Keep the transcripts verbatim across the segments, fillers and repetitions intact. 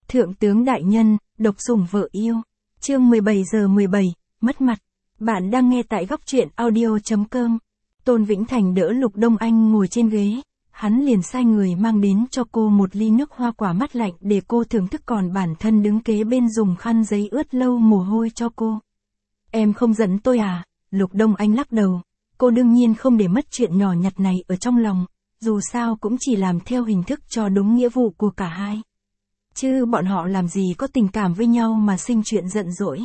Thượng tướng đại nhân, độc sủng vợ yêu. Chương mười bảy giờ mười bảy, mất mặt. Bạn đang nghe tại góc truyện audio chấm com. Tôn Vĩnh Thành đỡ Lục Đông Anh ngồi trên ghế, hắn liền sai người mang đến cho cô một ly nước hoa quả mát lạnh để cô thưởng thức, còn bản thân đứng kế bên dùng khăn giấy ướt lâu mồ hôi cho cô. Em không giận tôi à? Lục Đông Anh lắc đầu. Cô đương nhiên không để mất chuyện nhỏ nhặt này ở trong lòng, dù sao cũng chỉ làm theo hình thức cho đúng nghĩa vụ của cả hai. Chứ bọn họ làm gì có tình cảm với nhau mà sinh chuyện giận dỗi.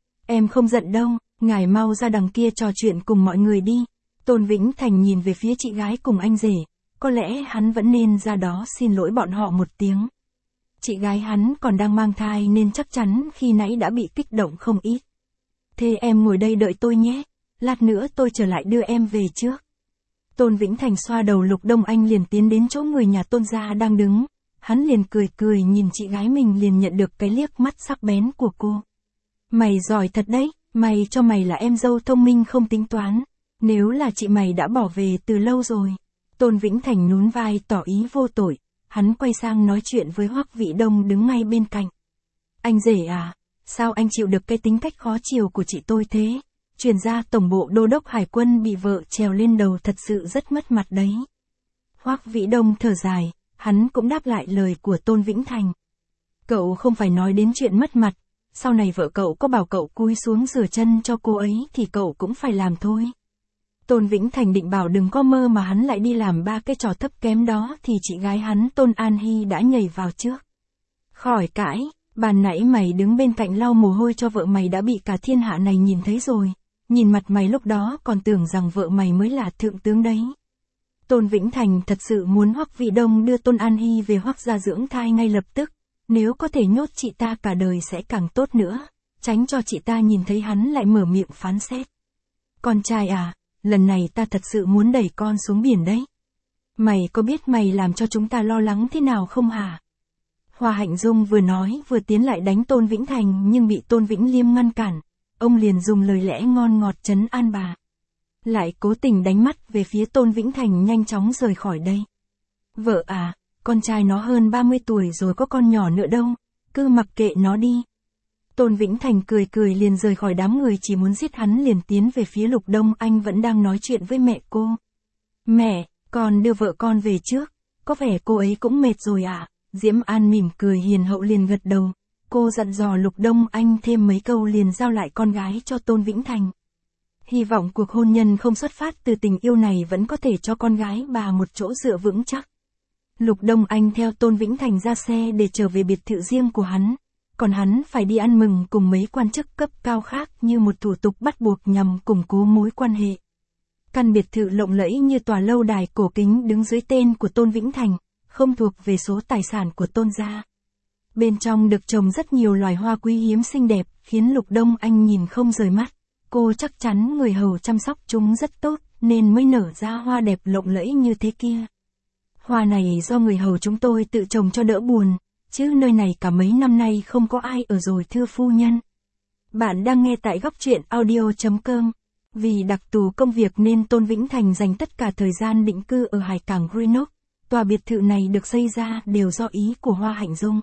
Em không giận đâu, ngài mau ra đằng kia trò chuyện cùng mọi người đi. Tôn Vĩnh Thành nhìn về phía chị gái cùng anh rể, có lẽ hắn vẫn nên ra đó xin lỗi bọn họ một tiếng. Chị gái hắn còn đang mang thai nên chắc chắn khi nãy đã bị kích động không ít. Thế em ngồi đây đợi tôi nhé, lát nữa tôi trở lại đưa em về trước. Tôn Vĩnh Thành xoa đầu Lục Đông Anh liền tiến đến chỗ người nhà Tôn gia đang đứng. Hắn liền cười cười nhìn chị gái mình, liền nhận được cái liếc mắt sắc bén của cô. Mày giỏi thật đấy, mày cho mày là em dâu thông minh không tính toán. Nếu là chị mày đã bỏ về từ lâu rồi. Tôn Vĩnh Thành nhún vai tỏ ý vô tội. Hắn quay sang nói chuyện với Hoắc Vĩ Đông đứng ngay bên cạnh. Anh rể à, sao anh chịu được cái tính cách khó chiều của chị tôi thế? Truyền ra tổng bộ đô đốc hải quân bị vợ trèo lên đầu thật sự rất mất mặt đấy. Hoắc Vĩ Đông thở dài. Hắn cũng đáp lại lời của Tôn Vĩnh Thành. Cậu không phải nói đến chuyện mất mặt, sau này vợ cậu có bảo cậu cúi xuống rửa chân cho cô ấy thì cậu cũng phải làm thôi. Tôn Vĩnh Thành định bảo đừng có mơ mà hắn lại đi làm ba cái trò thấp kém đó thì chị gái hắn Tôn An Hy đã nhảy vào trước. Khỏi cãi, bàn nãy mày đứng bên cạnh lau mồ hôi cho vợ mày đã bị cả thiên hạ này nhìn thấy rồi, nhìn mặt mày lúc đó còn tưởng rằng vợ mày mới là thượng tướng đấy. Tôn Vĩnh Thành thật sự muốn Hoắc Vĩ Đông đưa Tôn An Hy về Hoắc gia dưỡng thai ngay lập tức, nếu có thể nhốt chị ta cả đời sẽ càng tốt nữa, tránh cho chị ta nhìn thấy hắn lại mở miệng phán xét. Con trai à, lần này ta thật sự muốn đẩy con xuống biển đấy. Mày có biết mày làm cho chúng ta lo lắng thế nào không hả? Hoa Hạnh Dung vừa nói vừa tiến lại đánh Tôn Vĩnh Thành nhưng bị Tôn Vĩnh Liêm ngăn cản, ông liền dùng lời lẽ ngon ngọt trấn an bà. Lại cố tình đánh mắt về phía Tôn Vĩnh Thành nhanh chóng rời khỏi đây. Vợ à, con trai nó hơn ba mươi tuổi rồi có con nhỏ nữa đâu, cứ mặc kệ nó đi. Tôn Vĩnh Thành cười cười liền rời khỏi đám người chỉ muốn giết hắn, liền tiến về phía Lục Đông Anh vẫn đang nói chuyện với mẹ cô. Mẹ, con đưa vợ con về trước, có vẻ cô ấy cũng mệt rồi à? Diễm An mỉm cười hiền hậu liền gật đầu, cô dặn dò Lục Đông Anh thêm mấy câu liền giao lại con gái cho Tôn Vĩnh Thành. Hy vọng cuộc hôn nhân không xuất phát từ tình yêu này vẫn có thể cho con gái bà một chỗ dựa vững chắc. Lục Đông Anh theo Tôn Vĩnh Thành ra xe để trở về biệt thự riêng của hắn, còn hắn phải đi ăn mừng cùng mấy quan chức cấp cao khác như một thủ tục bắt buộc nhằm củng cố mối quan hệ. Căn biệt thự lộng lẫy như tòa lâu đài cổ kính đứng dưới tên của Tôn Vĩnh Thành, không thuộc về số tài sản của Tôn gia. Bên trong được trồng rất nhiều loài hoa quý hiếm xinh đẹp, khiến Lục Đông Anh nhìn không rời mắt. Cô chắc chắn người hầu chăm sóc chúng rất tốt, nên mới nở ra hoa đẹp lộng lẫy như thế kia. Hoa này do người hầu chúng tôi tự trồng cho đỡ buồn, chứ nơi này cả mấy năm nay không có ai ở rồi thưa phu nhân. Bạn đang nghe tại góc truyện audio chấm com. Vì đặc thù công việc nên Tôn Vĩnh Thành dành tất cả thời gian định cư ở hải cảng Greenock. Tòa biệt thự này được xây ra đều do ý của Hoa Hạnh Dung.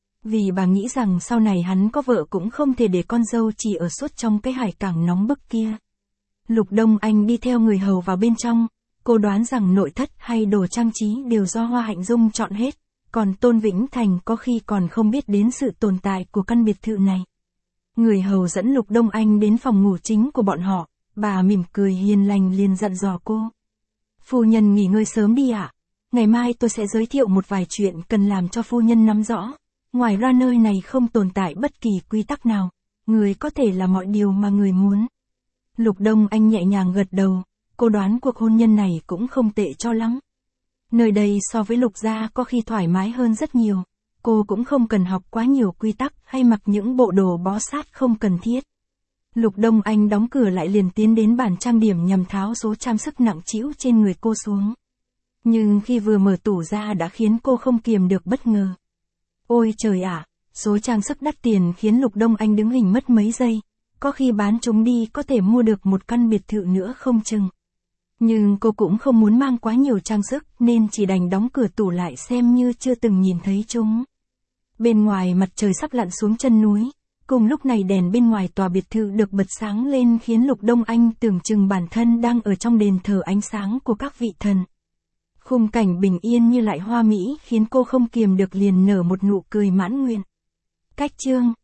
Vì bà nghĩ rằng sau này hắn có vợ cũng không thể để con dâu chỉ ở suốt trong cái hải cảng nóng bức kia. Lục Đông Anh đi theo người hầu vào bên trong, cô đoán rằng nội thất hay đồ trang trí đều do Hoa Hạnh Dung chọn hết, còn Tôn Vĩnh Thành có khi còn không biết đến sự tồn tại của căn biệt thự này. Người hầu dẫn Lục Đông Anh đến phòng ngủ chính của bọn họ, bà mỉm cười hiền lành liền dặn dò cô. Phu nhân nghỉ ngơi sớm đi ạ, ngày mai tôi sẽ giới thiệu một vài chuyện cần làm cho phu nhân nắm rõ. Ngoài ra nơi này không tồn tại bất kỳ quy tắc nào, người có thể làm mọi điều mà người muốn. Lục Đông Anh nhẹ nhàng gật đầu, cô đoán cuộc hôn nhân này cũng không tệ cho lắm. Nơi đây so với Lục gia có khi thoải mái hơn rất nhiều, cô cũng không cần học quá nhiều quy tắc hay mặc những bộ đồ bó sát không cần thiết. Lục Đông Anh đóng cửa lại liền tiến đến bàn trang điểm nhằm tháo số trang sức nặng trĩu trên người cô xuống. Nhưng khi vừa mở tủ ra đã khiến cô không kiềm được bất ngờ. Ôi trời ạ, số trang sức đắt tiền khiến Lục Đông Anh đứng hình mất mấy giây, có khi bán chúng đi có thể mua được một căn biệt thự nữa không chừng. Nhưng cô cũng không muốn mang quá nhiều trang sức nên chỉ đành đóng cửa tủ lại xem như chưa từng nhìn thấy chúng. Bên ngoài mặt trời sắp lặn xuống chân núi. Cùng lúc này đèn bên ngoài tòa biệt thự được bật sáng lên khiến Lục Đông Anh tưởng chừng bản thân đang ở trong đền thờ ánh sáng của các vị thần. Khung cảnh bình yên như lại hoa mỹ khiến cô không kiềm được liền nở một nụ cười mãn nguyện. Cách chương